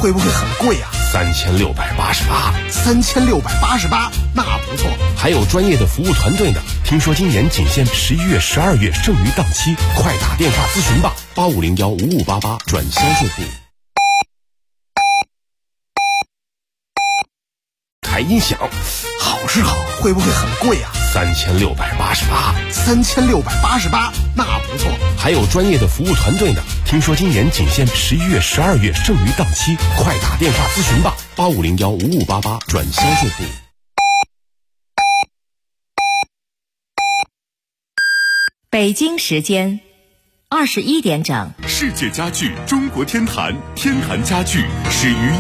会不会很贵啊 ？3688。 3688，那不错。 还有专业的服务团队呢。听说今年仅限11月、12月剩余档期，快打电话咨询吧，85015588转销售部。开音响， 好是好，会不会很贵啊 ？3688。 3688，那不错。 还有专业的服务团队呢。听说今年仅限11月、12月剩余档期，快打电话咨询吧，85015588转销售部。 北京时间21点整。 世界家具中国天坛，天坛家具始于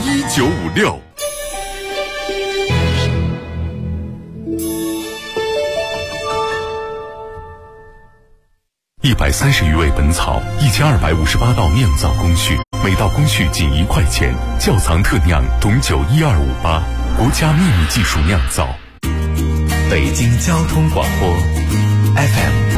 1956。130余味本草，1258道酿造工序，每道工序仅1块钱。窖藏特酿董酒12588，国家秘密技术酿造。 北京交通广播 FM。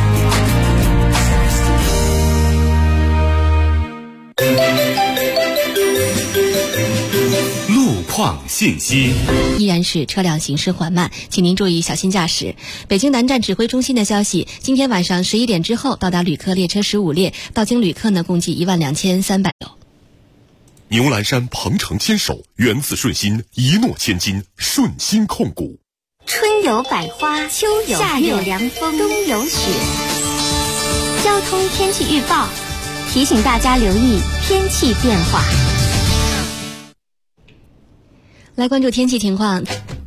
路况信息。 依然是车辆行驶缓慢，请您注意小心驾驶。北京南站指挥中心的消息，今天晚上11点之后到达旅客列车15列，到京旅客呢共计12300有。 牛栏山鹏程牵手，源自顺心，一诺千金，顺心控股。 春有百花，秋有夏有凉风，冬有雪。交通天气预报提醒大家留意天气变化。 来关注天气情况。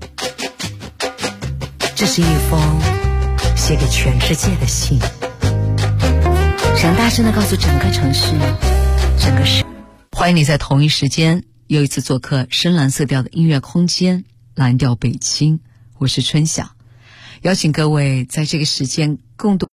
这是一封写给全世界的信，想大声地告诉整个城市，整个市。欢迎你在同一时间又一次做客深蓝色调的音乐空间，蓝调北京。我是春晓，邀请各位在这个时间共度。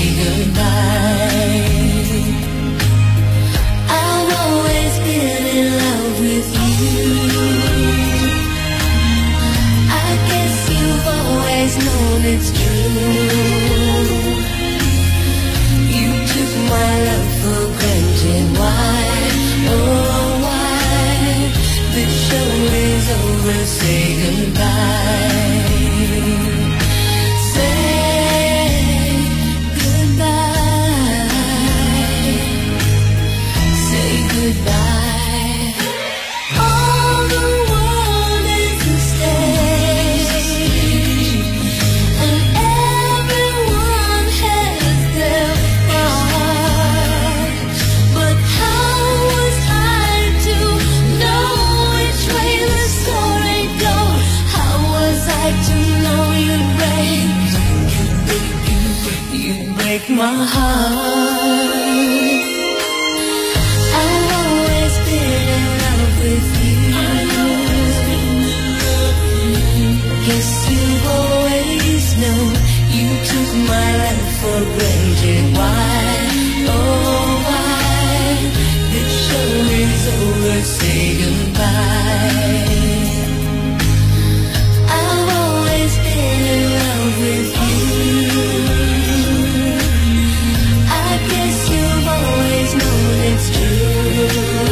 goodbye. I've always been in love with you. I guess you've always known it's true. You took my love for granted. Why? Oh, why? The show is over. Say goodbye. Goodbye. All the world is a stage, and everyone has their part. But how was I to know which way the story goes? How was I to know you'd break my heart? Guess you've always known you took my life for granted. Why? Oh, why? The show is over. Say goodbye. I've always been in love with you. I guess you've always known it's true.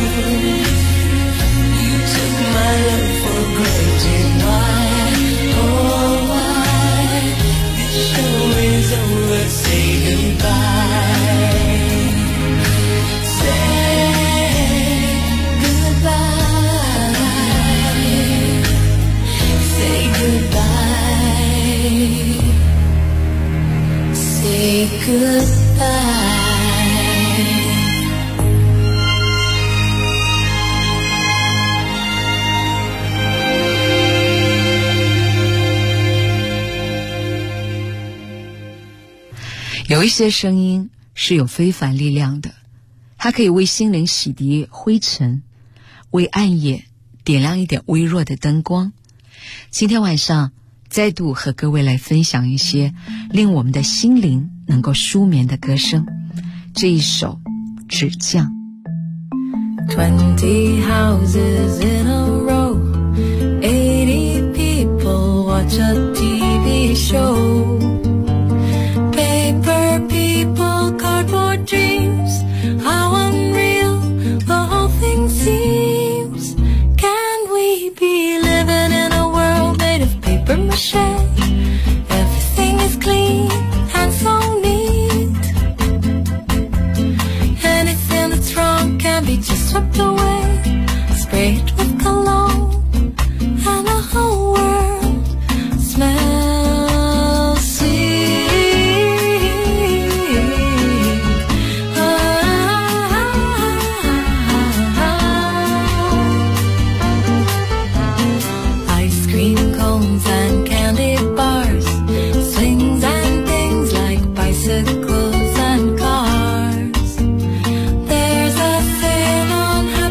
You took my love for granted. Why? Over, say goodbye. Say goodbye. Say goodbye. Say goodbye. 有一些声音是有非凡力量的，它可以为心灵洗涤灰尘，为暗夜点亮一点微弱的灯光。今天晚上再度和各位来分享一些令我们的心灵能够舒眠的歌声。这一首纸匠。 20 houses in a row, 80 people watch a TV show. Paper people, cardboard dreams, how unreal the whole thing seems. Can we be living in a world made of paper mache? Everything is clean and so neat. Anything that's wrong can be just swept away, sprayed with cologne, and the whole world smells sweet. Ice cream cones and candy bars, swings and things like bicycles and cars. There's a sale on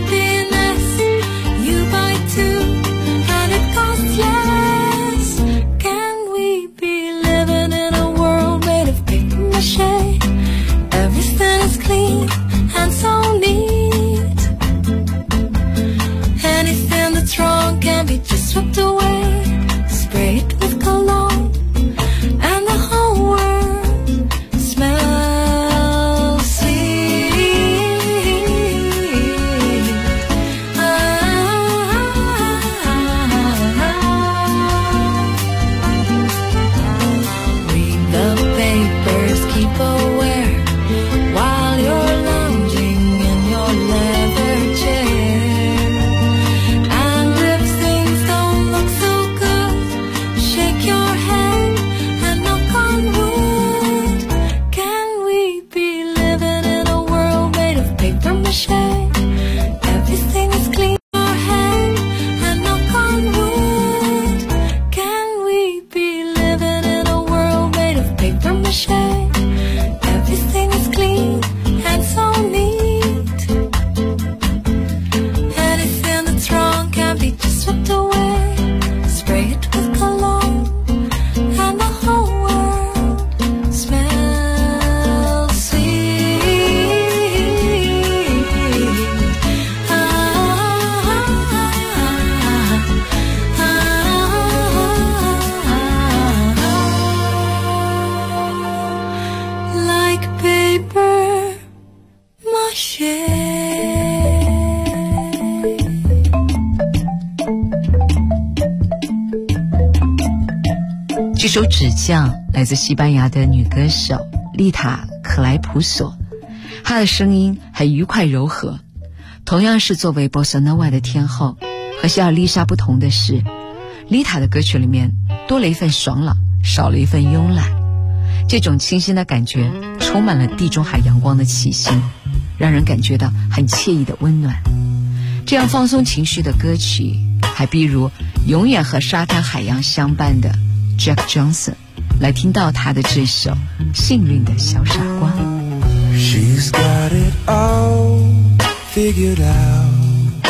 这首《纸匠》来自西班牙的女歌手丽塔·克莱普索，她的声音很愉快柔和。同样是作为 Bossa Nova 的天后，和希尔丽莎不同的是，丽塔的歌曲里面多了一份爽朗，少了一份慵懒。这种清新的感觉充满了地中海阳光的气息，让人感觉到很惬意的温暖。这样放松情绪的歌曲，还比如永远和沙滩海洋相伴的 Jack Johnson， 来听到他的这首《幸运的小傻瓜》。 She's got it all figured out.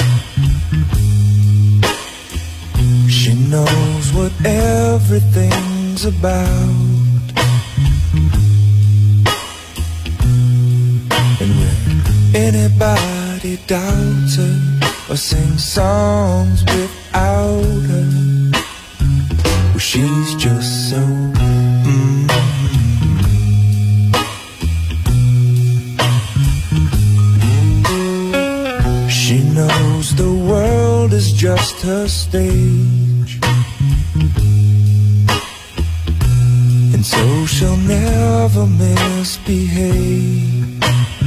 She knows what everything's about. And when anybody doubts her or sings songs without her, well, she's just so She knows the world is just her stage, and so she'll never misbehave.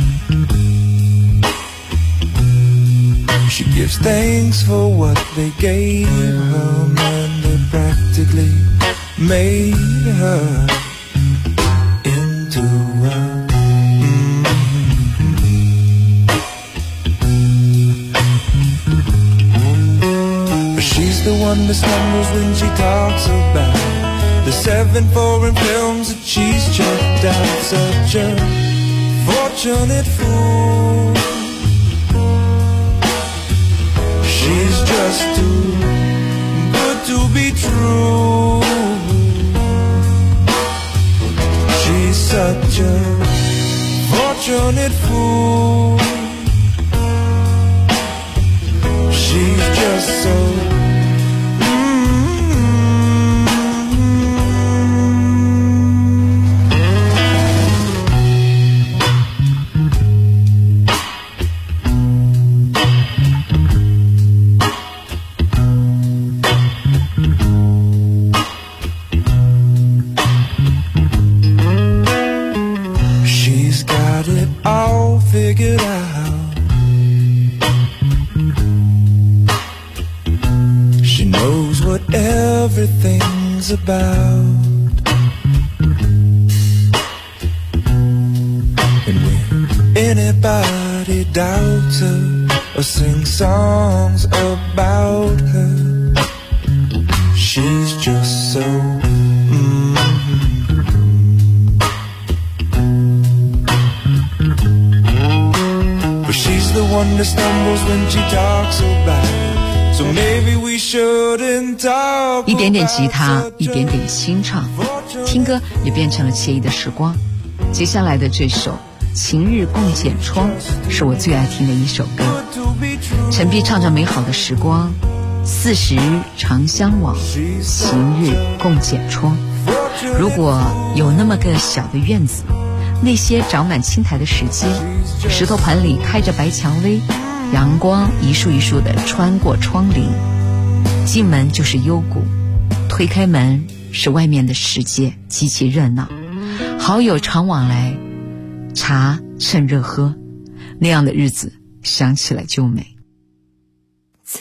She gives thanks for what they gave her, man, they practically made her into a She's the one that stumbles when she talks about the 7 foreign films that she's checked out. Such a fortunate fool. She's just too good to be true. She's such a fortunate fool. She's just so She's got it all figured out. She knows what everything's about. And when anybody doubts her or sings songs about her, she's just so But she's the one that stumbles when she talks about it. So maybe we shouldn't talk 一点点吉他，一点点清唱，听歌也变成了惬意的时光。接下来的这首《情日共剪窗》是我最爱听的一首歌。陈碧唱着美好的时光，40日长相往，情日共剪窗。如果有那么个小的院子，那些长满青苔的石阶，石头盘里开着白蔷薇，阳光一束一束地穿过窗棂，进门就是幽谷，推开门是外面的世界，极其热闹，好友常往来，茶趁热喝，那样的日子想起来就美。 在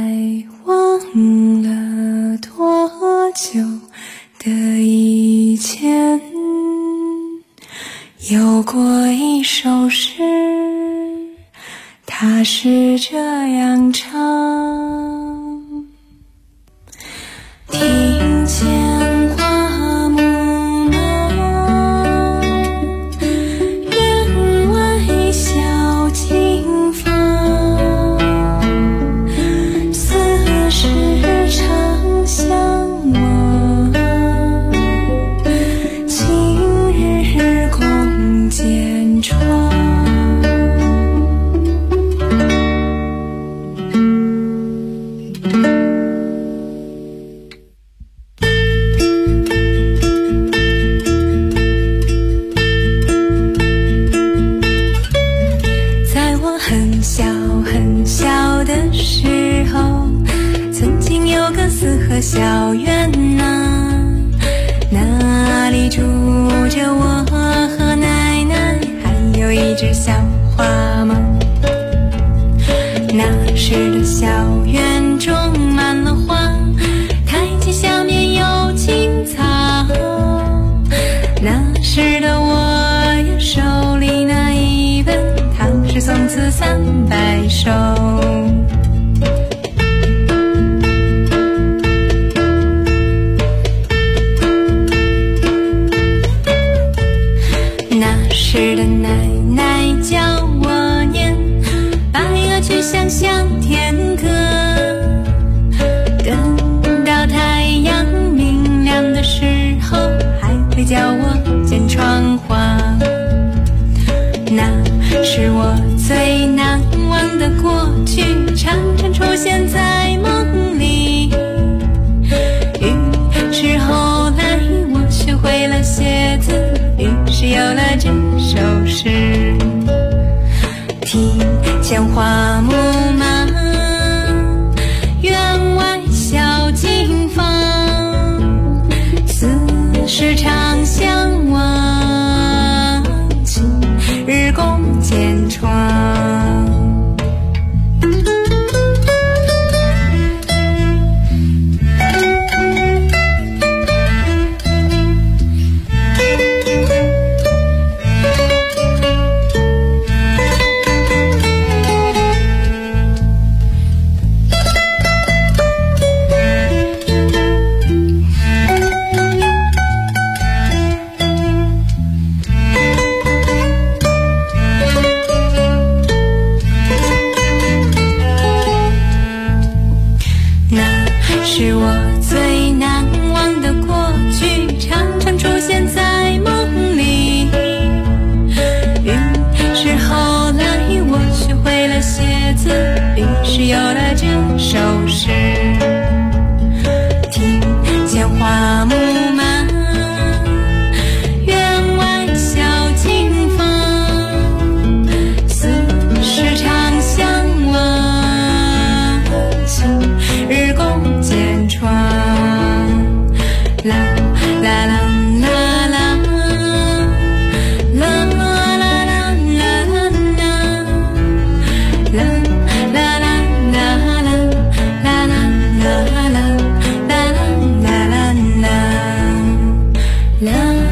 忘了多久的以前，有过一首诗，它是这样唱：听见花木浓，人微笑近方，40长相望，今日共剪窗。 受。那时的奶奶教我念白鹅曲想向天歌，等到太阳明亮的时候还会叫我剪窗花。那是我最难忘的过去，常常出现在梦里。于是后来我学会了写字，于是有了这首诗。庭前花木马，院外小径芳，似是长相望，今日共剪窗。是我最难忘的过去，常常出现在梦里。于是后来我学会了写字，于是有了这首诗。庭前花木马，院外小径芳，似是长相望，今日共剪窗。啦啦啦啦啦，啦啦啦啦啦啦，啦啦啦啦啦啦，啦啦啦啦啦啦啦。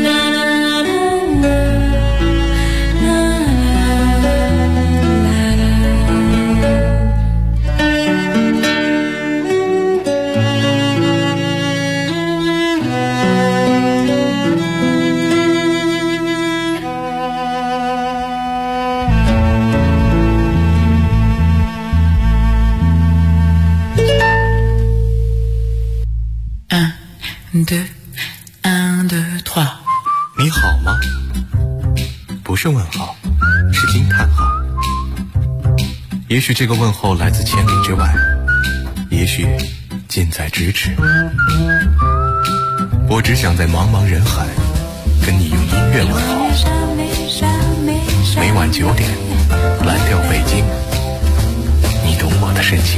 你好吗？不是问号，是惊叹号。也许这个问候来自千里之外，也许近在咫尺。我只想在茫茫人海跟你用音乐问候。每晚9点，蓝调北京，你懂我的深情。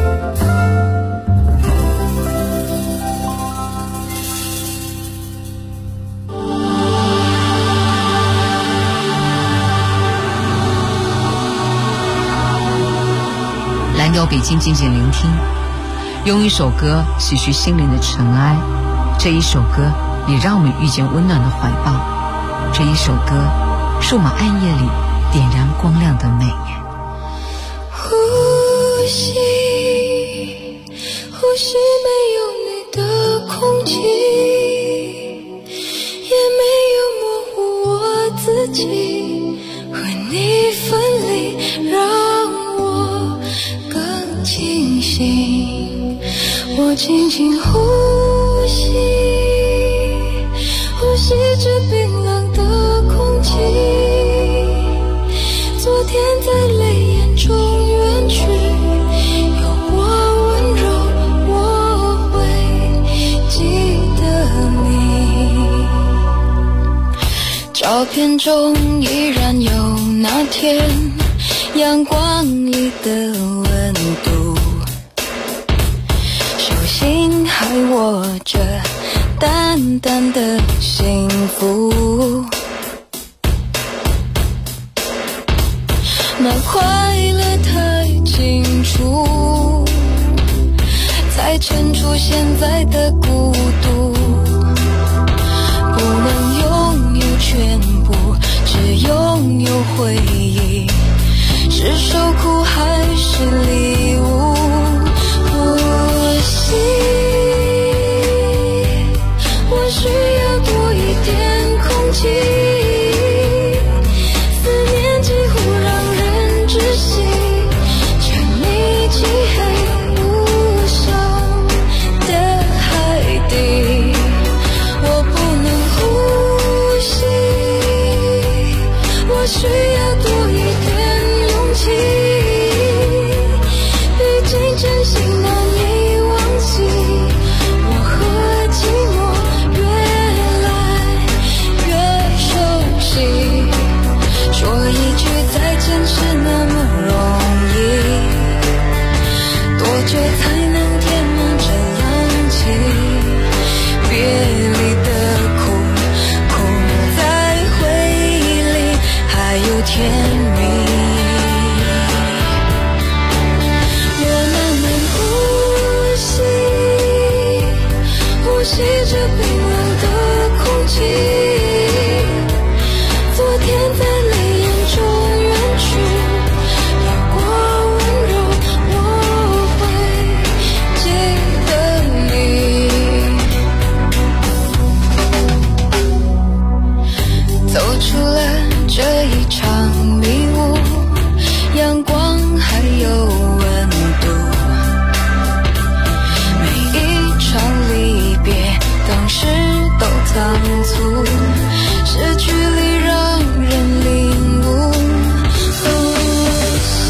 蓝调北京，静静聆听，用一首歌洗去心灵的尘埃。这一首歌也让我们遇见温暖的怀抱。这一首歌是我们暗夜里点燃光亮的美。 呼吸，呼吸没有你的空气，也没有模糊我自己，和你分离让我更清醒。我轻轻呼吸，呼吸着冰冷的空气，昨天在泪眼中远去，有我温柔，我会记得你。照片中依然有那天阳光里的温度，手心还握着淡淡的幸福，那快乐太清楚，才衬出现在的孤独。不能拥有全部，只拥有回忆，是受苦我需要多一点空气，思念几乎让人窒息，沉溺漆黑无声的海底，我不能呼吸，我需要多一点勇气，毕竟真心难以忘记，我和寂寞越来越熟悉，说一句再见是那么容易，多久才能填满这冷气，别离的苦，苦在回忆里还有甜蜜，我慢慢呼吸，呼吸着冰冷的空气，昨天在泪眼中远去，有过温柔我会记得你，走出了这一场迷雾，阳光还有温度，每一场离别当时都仓促，失去里让人领悟，呼吸，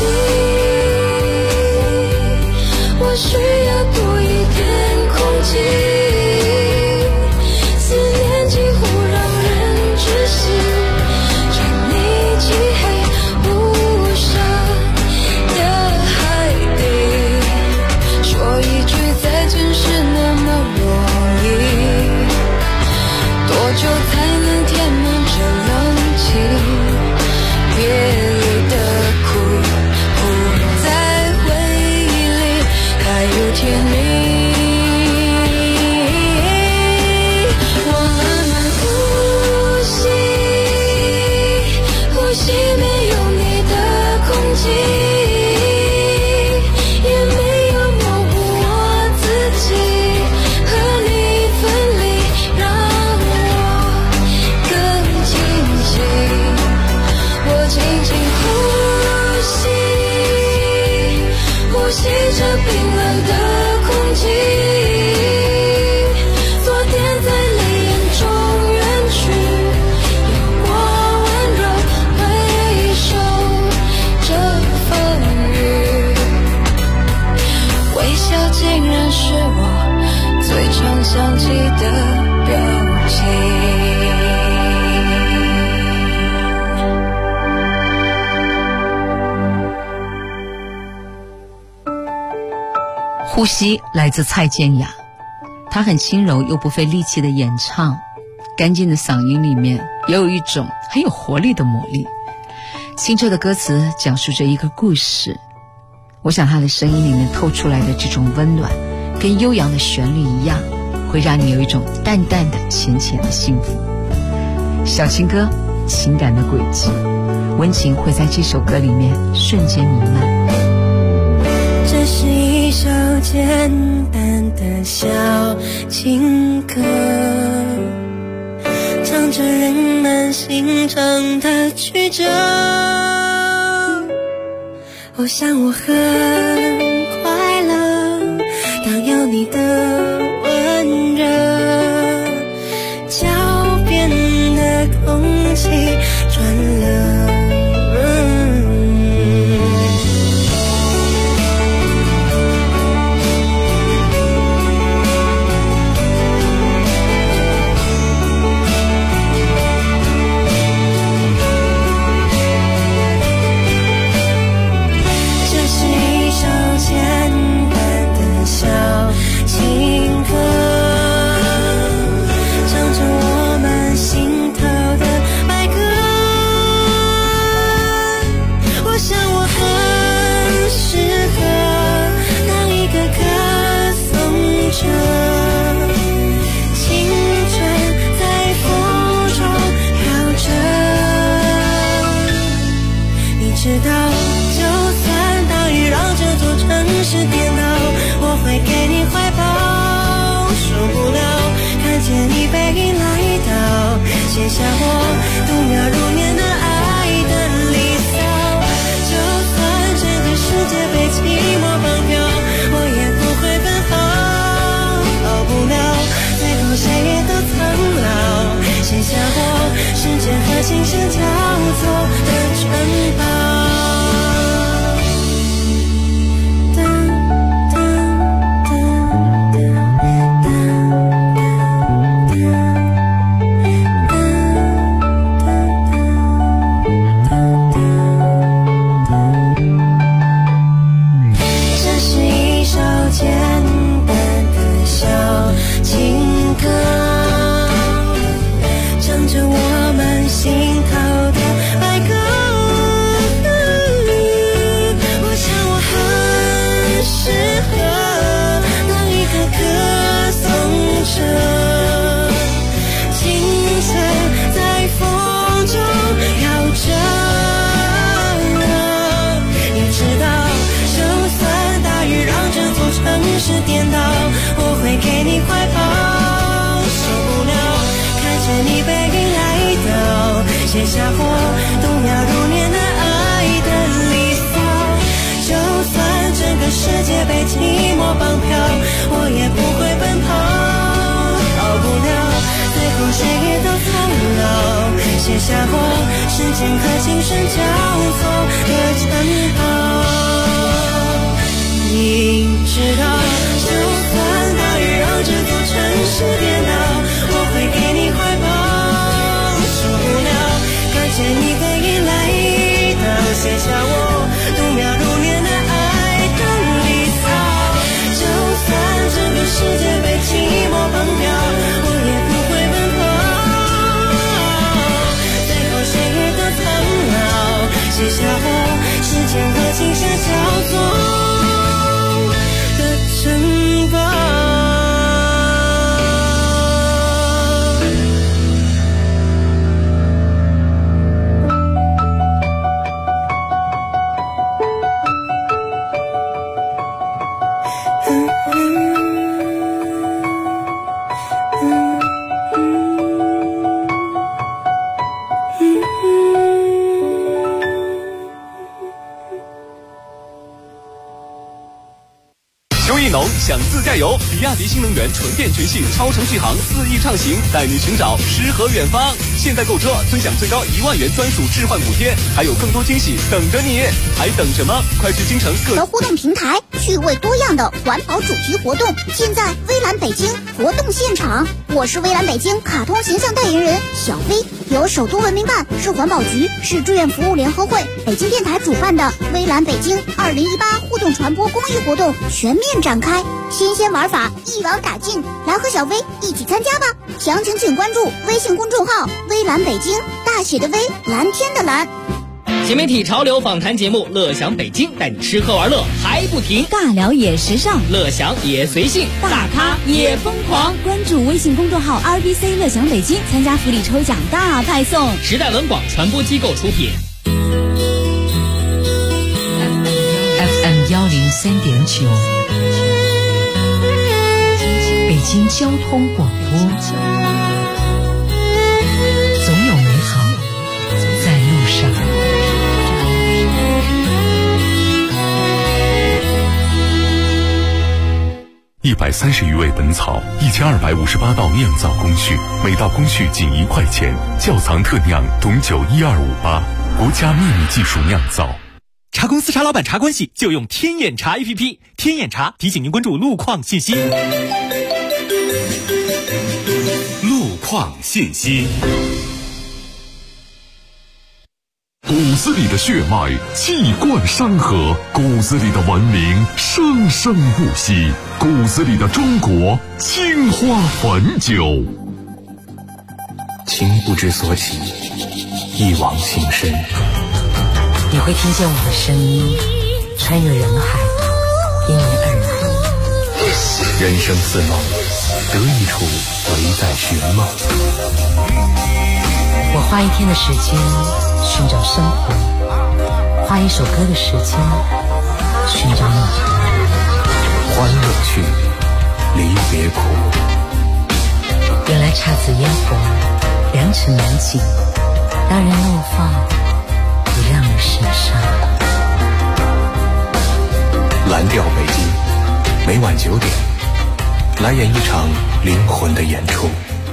我需要多一点空气，思念几乎让人窒息，沉溺漆黑无声的海底，说一句再见是那么容易，多久才能填满这冷气，别离的苦，苦在回忆里还有甜蜜，我慢慢呼吸，呼吸没有你的空气，也没有模糊我自己，和你分离让我更清晰，我轻轻呼吸，呼吸着冰冷的空气，昨天在泪眼中远去，有过温柔回首这风雨，微笑竟然是我最常想起的表情。 呼吸来自蔡健雅，她很轻柔又不费力气的演唱，干净的嗓音里面也有一种很有活力的魔力。清澈的歌词讲述着一个故事，我想她的声音里面透出来的这种温暖，跟悠扬的旋律一样，会让你有一种淡淡的浅浅的幸福。小情歌，情感的轨迹，温情会在这首歌里面瞬间弥漫。 这是一首简单的小情歌，唱着人们心肠的曲折，我想我很快乐，当有你的温热，脚边的空气转了唱着我们心头的白鸽。 你背影来到，写下我度秒如年的爱的离骚。就算整个世界被寂寞绑票，我也不会奔跑，跑不了，最后谁也都苍老，写下我时间和琴声交错的城堡。是颠倒，我会给你怀抱，受不了看见你背影来到，写下我度秒如年的爱的离骚。就算整个世界被寂寞绑票，我也不会奔跑，逃不了，最后谁也都苍老，写下我时间和琴声交错的城堡。你知道，就算大雨让这座城市颠倒，我会给你怀抱，受不了看见你背影来到，写下我度秒如年的爱的离骚。就算整个世界被寂寞绑票，我也不会奔跑，最后谁也都苍老，写下我时间和琴声交错城堡。 想自驾游，比亚迪新能源纯电全系超程续航4亿畅行，带你寻找诗和远方。现在购车尊享最高1万元专属置换补贴，还有更多惊喜等着你，还等什么？快去京城各互动平台，趣味多样的环保主题活动，现在微蓝北京活动现场。我是微蓝北京卡通形象代言人小薇，由首都文明办、市环保局、市志愿服务联合会、北京电台主办的微蓝北京2018互动传播公益活动全面展开，新鲜玩法一网打尽，来和小薇一起参加吧！详情请关注微信公众号微蓝北京，大写的微，蓝天的蓝。 新媒体潮流访谈节目《乐享北京》，带你吃喝玩乐还不停， 尬聊也时尚， 乐享也随性，大咖也疯狂。 关注微信公众号 RBC 乐享北京，参加福利抽奖大派送。 时代文广传播机构出品。 FM 103.9，北京交通广播，总有美好在路上。 130余味本草，1258道酿造工序，每道工序仅1块钱。窖藏特酿董酒12588，国家秘密技术酿造。 茶公司茶老板茶关系就用天眼茶 APP， 天眼茶提醒您关注路况信息。 路况信息。 骨子里的血脉气贯山河，骨子里的文明生生不息，骨子里的中国青花汾酒。 情不知所起，一往情深。 你会听见我的声音穿越人海，因你而来。 人生似梦，得意处唯在寻梦。 我花一天的时间寻找生活，花一首歌的时间寻找你。 欢乐去，离别苦， 原来姹紫嫣红，良辰美景，让人怒放，也让人神伤。 蓝调北京，每晚9点，来演一场灵魂的演出。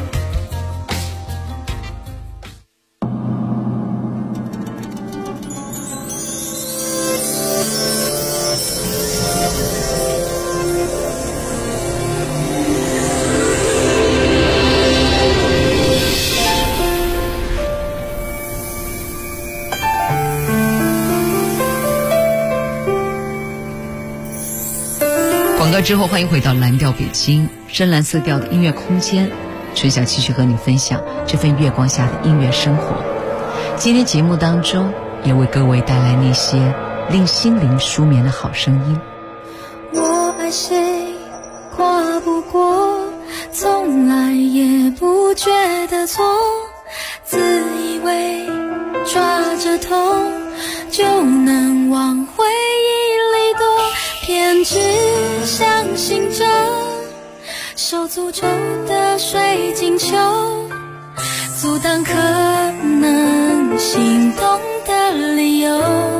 广告之后，欢迎回到蓝调北京，深蓝色调的音乐空间，春晓继续和你分享这份月光下的音乐生活。今天节目当中也为各位带来那些令心灵舒眠的好声音。 我爱谁跨不过，从来也不觉得错，自以为抓着痛就能往回忆里躲，偏只相信着手诅咒的水晶球，阻挡可能心动的理由，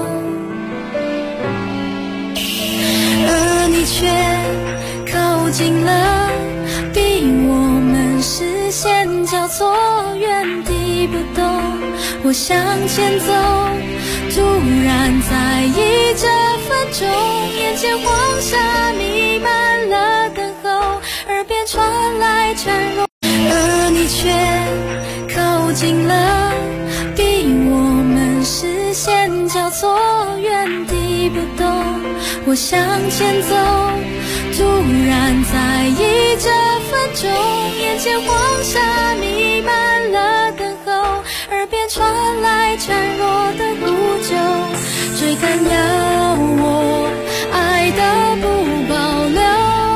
而你却靠近了，逼我们视线交错，原地不动。我向前走，突然在意这分钟，眼前黄沙弥漫了等候，耳边传来孱弱，而你却靠近了，逼我们视线交错，原地不动。我向前走，突然在意这分钟，眼前黄沙弥漫了等候，耳边传来孱弱的呼救，追赶要我爱的不保留。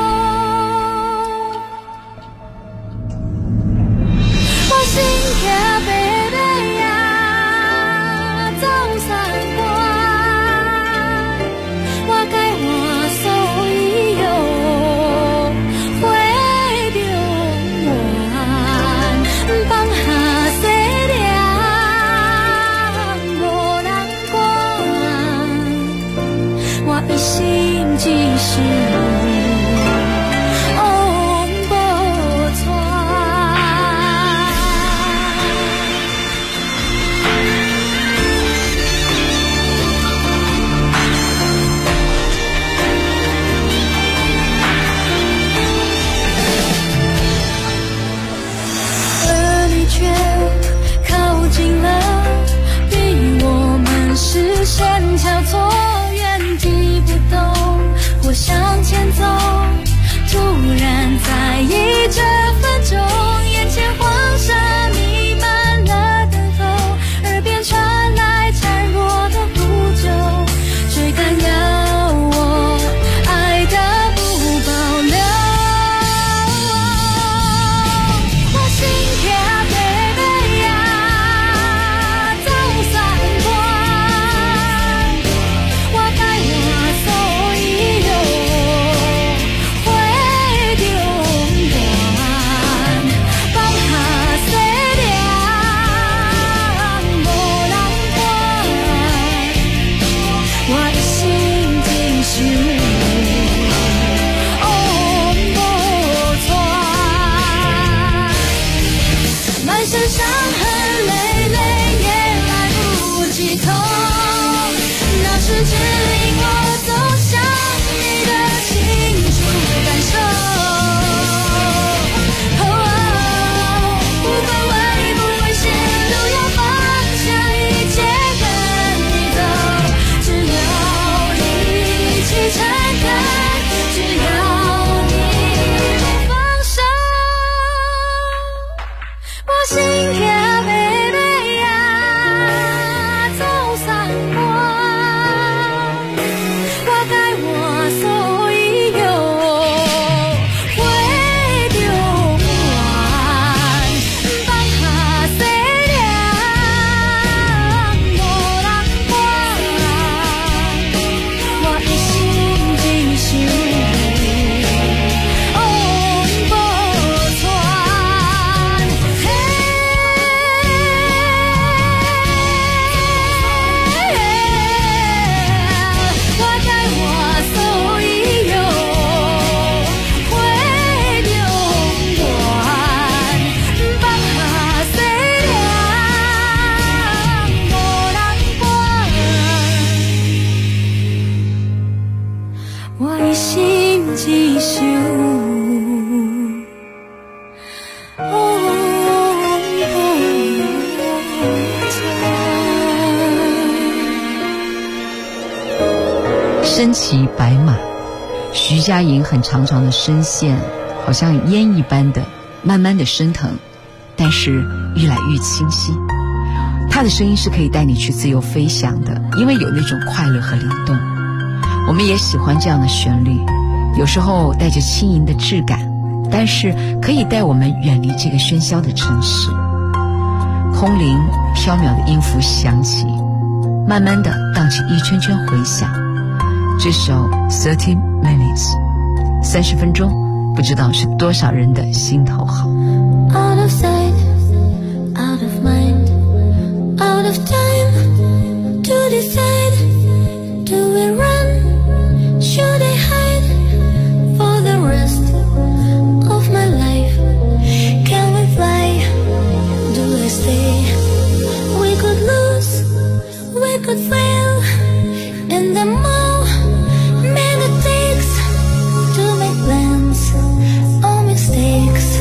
我心跳贝贝呀，走散关，我该话所以有会中原，放下西凉无人管，我一心只是视线交错，原地不动。我向前走，突然在意这分钟，眼前黄沙弥漫了等候，耳边传来孱弱的呼救，追赶要我爱的不保留。我心跳贝贝呀，走散关，我该话所以有会中原，放下西凉无人管，我一心只想满身伤痕累累也来不及痛，那是指引我走向你的清楚感受。不管危不危险，都要放下一切跟你走，只要你一起诚恳，只要你不放手。我心跳。 身骑白马，徐佳莹很长长的声线，好像烟一般的慢慢的升腾，但是愈来愈清晰。她的声音是可以带你去自由飞翔的，因为有那种快乐和灵动。我们也喜欢这样的旋律，有时候带着轻盈的质感，但是可以带我们远离这个喧嚣的城市。空灵飘渺的音符响起，慢慢的荡起一圈圈回响。这首 30 minutes 30分钟，不知道是多少人的心头好。 Out of sight, out of mind, out of time to decide. Do we run? Should I hide for the rest of my life? Can we fly? Do I stay? We could lose, we could fail, and the more man it takes to make plans or mistakes.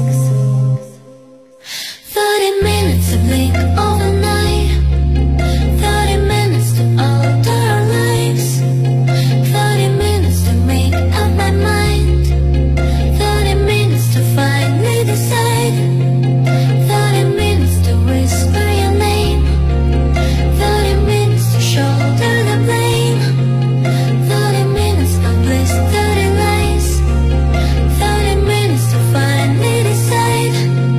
30 minutes to blink overnight, 30 minutes to alter our lives, 30 minutes to make up my mind, 30 minutes to finally decide, 30 minutes to whisper your name, 30 minutes to shoulder the blame, 30 minutes of bliss, 30 lies, 30 minutes to finally decide.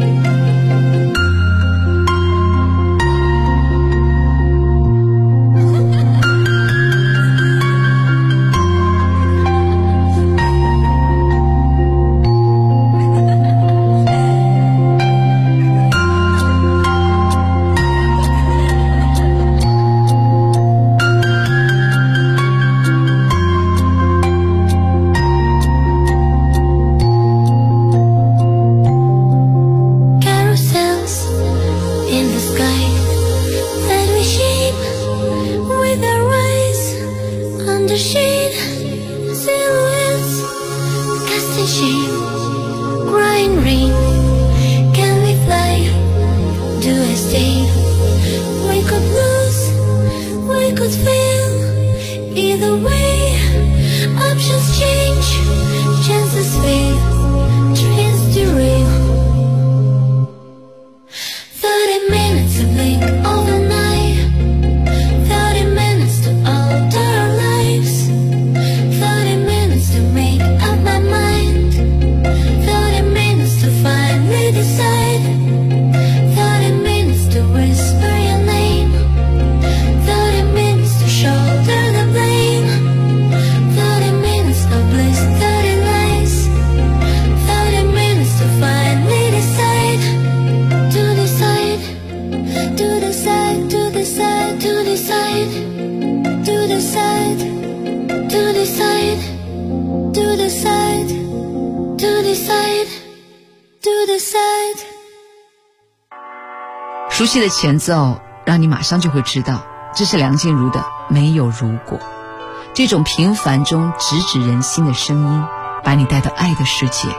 Carousels in the sky that we shape with our eyes under shade, silhouettes casting shame, crying rain. Can we fly? Do I stay? We could lose, we could fail. Either way, options change, chances fail, trains derail. 30 minutes to blink overnight, 30 minutes to alter our lives, 30 minutes to make up my mind, 30 minutes to finally decide, 30 minutes to whisper your name, 30 minutes to shoulder the blame, 30 minutes of bliss, 30 lies, 30 minutes to finally decide, to decide, to decide, to decide, to decide, to decide, to decide, to decide, to decide, to decide. 熟悉的前奏让你马上就会知道，这是梁静茹的《没有如果》。这种平凡中直指人心的声音，把你带到爱的世界。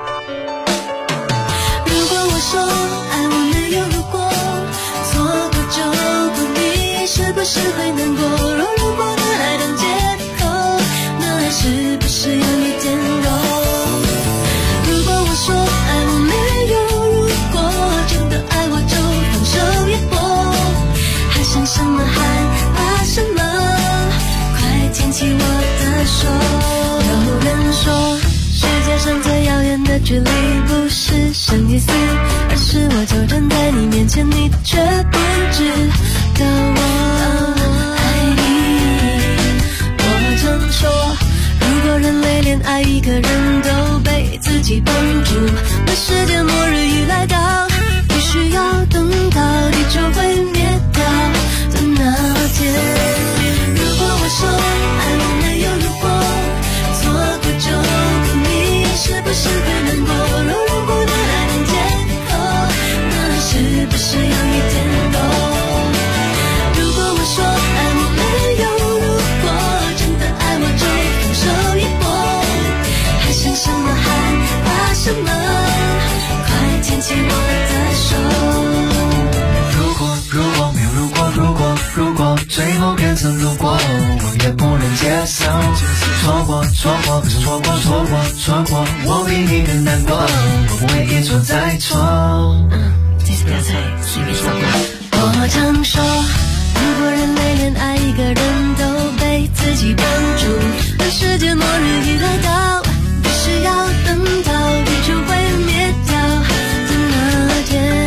如果我说爱我没有如果，错过就不你是不是会难过？若如果的爱当借口，那爱是不是有一点肉？如果我说爱我没有如果，真的爱我就放手一搏，还想什么害怕什么？快牵起我的手。有人说世界上最遥远的距离不是生与死，而是我就站在你面前，你却不知道我爱你。我常说，如果人类连爱一个人都被自己绑住，那世界末日一来到，必须要等到地球毁灭掉的那天。如果我说爱我没有如果，错过就不你是不是会难过？若如果的爱当借口，那是不是有一点多？如果我说爱我没有如果，真的爱我就放手一搏，还想什么害怕什么？快牵起我的手。 如果没有如果，如果最后变成如果，我也不能接受。 错过，可是错过，我比你更难过，我不会一错再错。 这次不要再随便错过。我常说，如果人类连爱一个人都被自己绑住，而世界末日一来到，必须要等到地球毁灭掉的那天。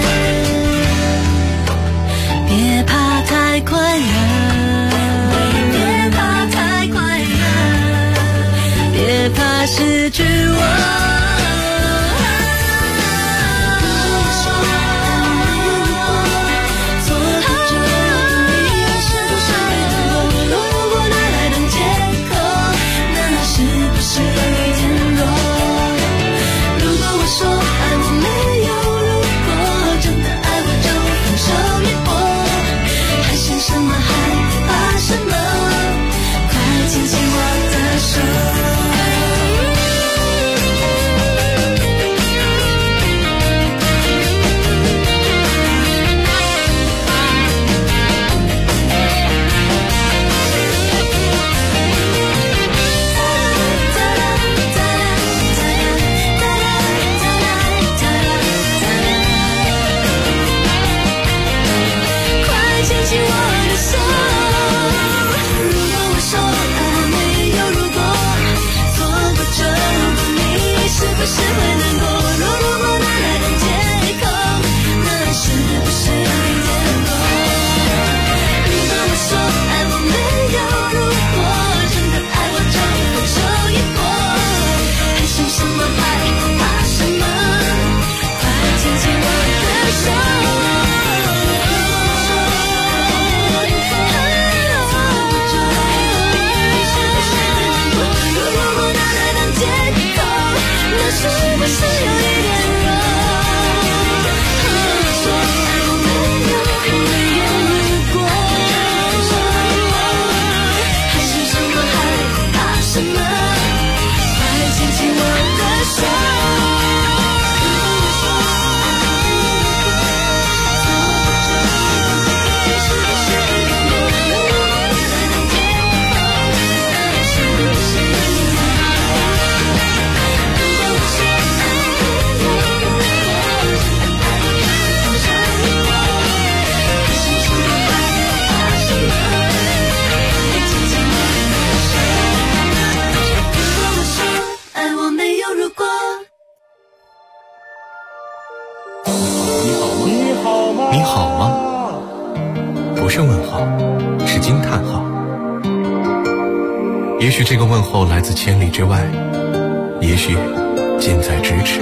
别怕太快乐，别怕太快乐，别怕失去我。 你好吗？不是问号，是惊叹号。也许这个问候来自千里之外，也许近在咫尺。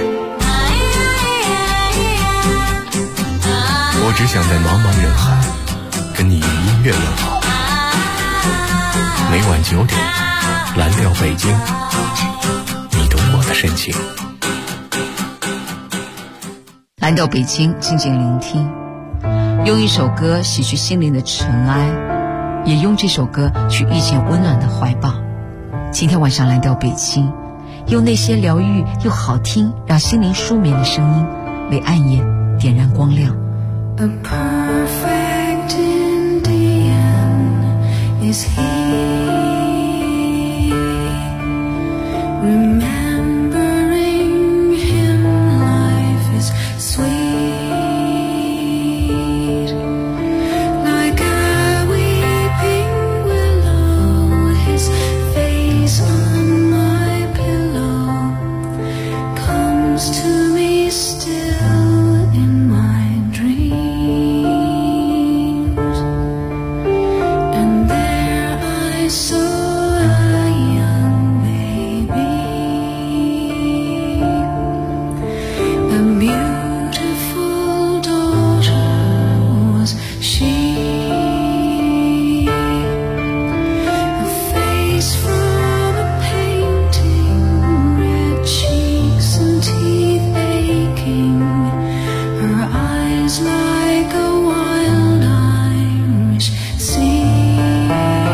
我只想在茫茫人海跟你用音乐问好。每晚9点，蓝调北京，你懂我的深情。 蓝调北京，静静聆听，用一首歌洗去心灵的尘埃，也用这首歌去遇见温暖的怀抱。今天晚上蓝调北京，用那些疗愈又好听让心灵舒眠的声音，为暗夜点燃光亮。 A perfect Indian is he, remembering him life is sweet, like a weeping willow, his face on my pillow comes to me still in my dreams, and there I saw a young baby, a beautiful daughter was she, a face from a painting, red cheeks and teeth aching, her eyes like a wild Irish sea,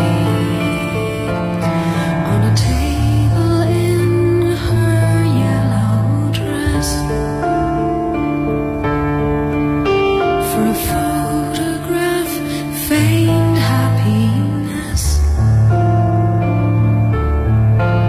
on a table in her yellow dress, for a photograph feigned happiness.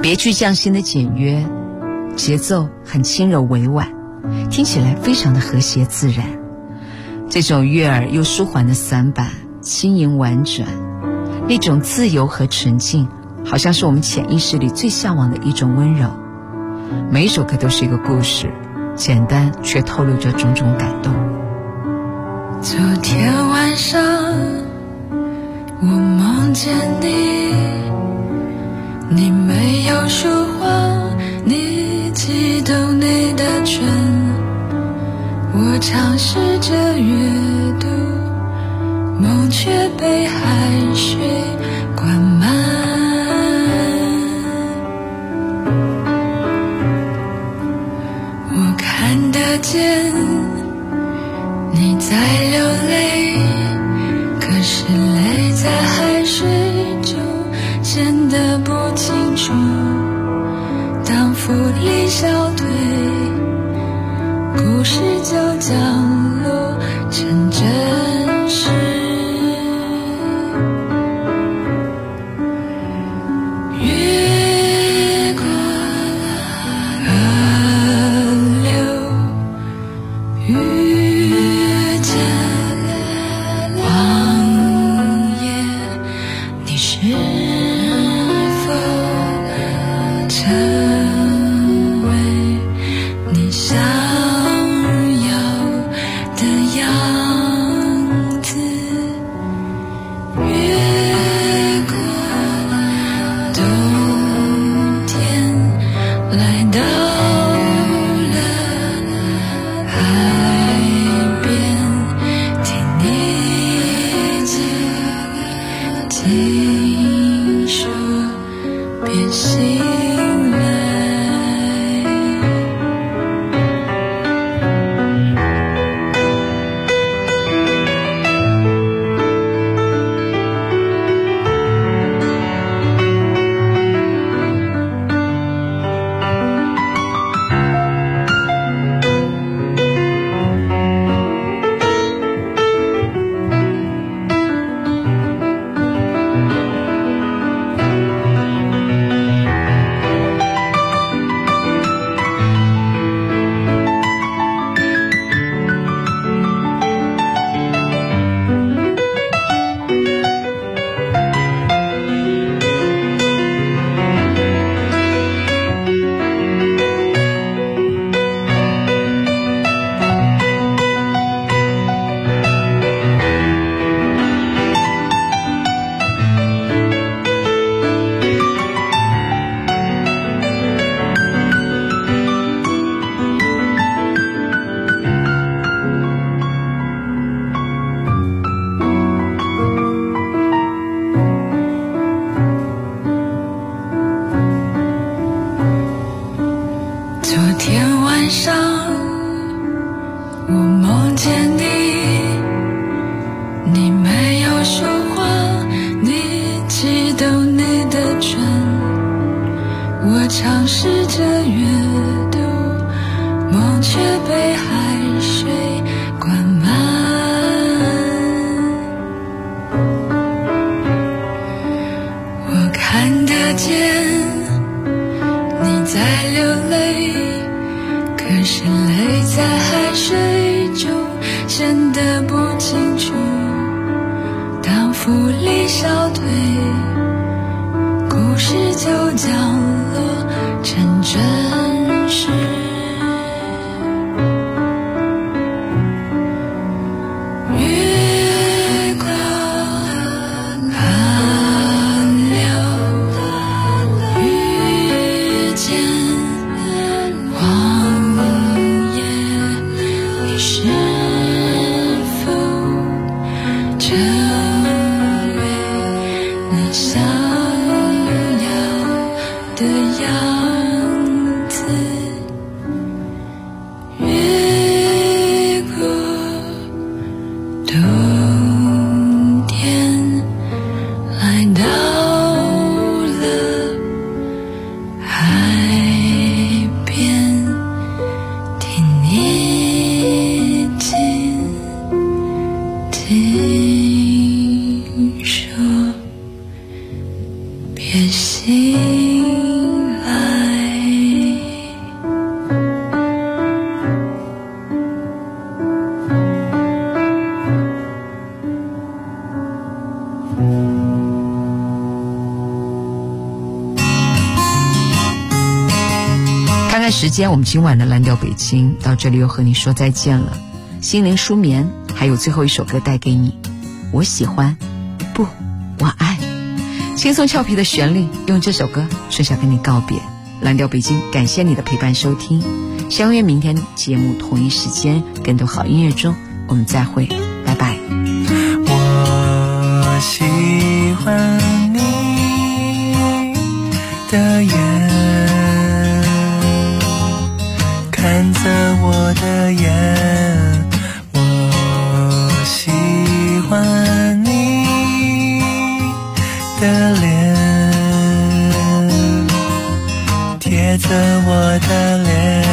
别具匠心的简约，节奏很轻柔委婉，听起来非常的和谐自然。这种悦耳又舒缓的散板，轻盈婉转，那种自由和纯净，好像是我们潜意识里最向往的一种温柔。每一首歌都是一个故事，简单却透露着种种感动。 昨天晚上我梦见你，你没有说话，你激动你的唇，我尝试着阅读，梦却被海水灌满。我看得见你在流泪，可是泪在海水中显得不清楚。当浮力消退，故事就降落成真实。越过河流，遇见荒野，你是否成为你想要的样子？越过冬天，来到了海边，听你听说别醒来。昨天晚上我梦见你，你没有说话，你激动你的唇，我尝试着阅读，梦却被海水灌满。我看得见你在流泪，可是泪在海水中显得不清楚。当浮力消退，故事就降落成真实。越过河流，遇见荒野，你是否成为你想要的样子？越过冬天，来到了海边，听你听说别醒时间，我们今晚的蓝调北京到这里又和你说再见了。心灵舒眠还有最后一首歌带给你，我喜欢，不，我爱。轻松俏皮的旋律，用这首歌顺下跟你告别。蓝调北京，感谢你的陪伴收听，相约明天节目同一时间，更多好音乐中我们再会，拜拜。 我喜欢你的眼，看着我的眼，我喜欢你的脸，贴着我的脸。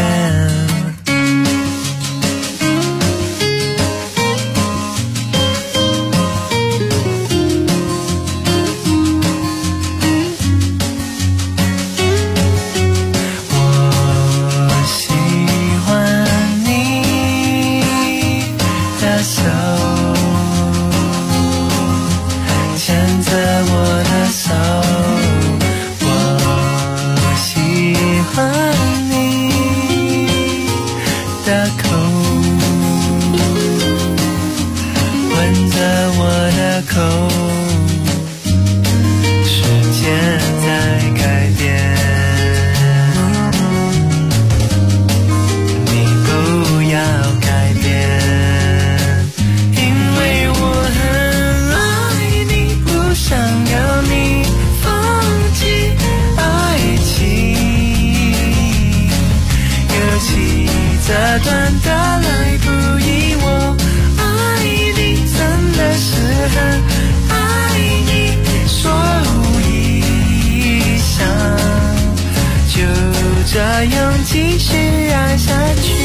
这样继续爱下去。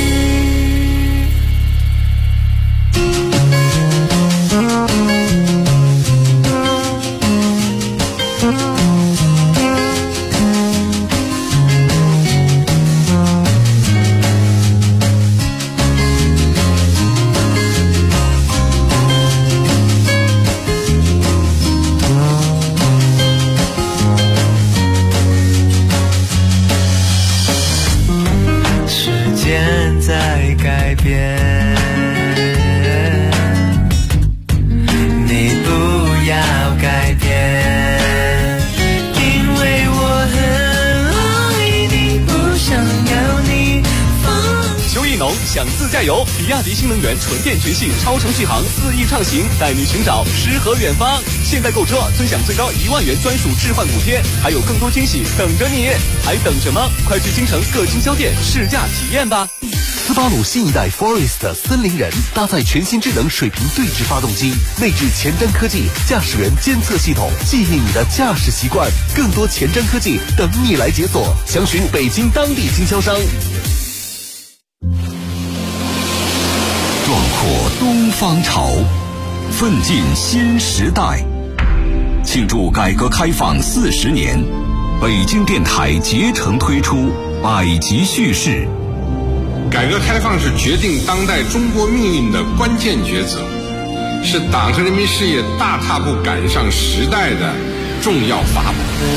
在改变，你不要改变，因为我很爱你，不想要你放弃。 邱意浓想自驾游，比亚迪新能源纯电全系超程续航4亿畅行，带你寻找诗和远方。现在购车尊享最高1万元专属置换补贴，还有更多惊喜等着你，还等什么？快去京城各经销店试驾体验吧。 斯巴鲁新一代 Forest 森林人搭载全新智能水平对置发动机，内置前瞻科技驾驶员监测系统，记忆你的驾驶习惯。更多前瞻科技等你来解锁，详询北京当地经销商。 壮阔东方潮，奋进新时代。庆祝改革开放40年，北京电台竭诚推出百集叙事。 改革开放是决定当代中国命运的关键抉择，是党和人民事业大踏步赶上时代的重要法宝。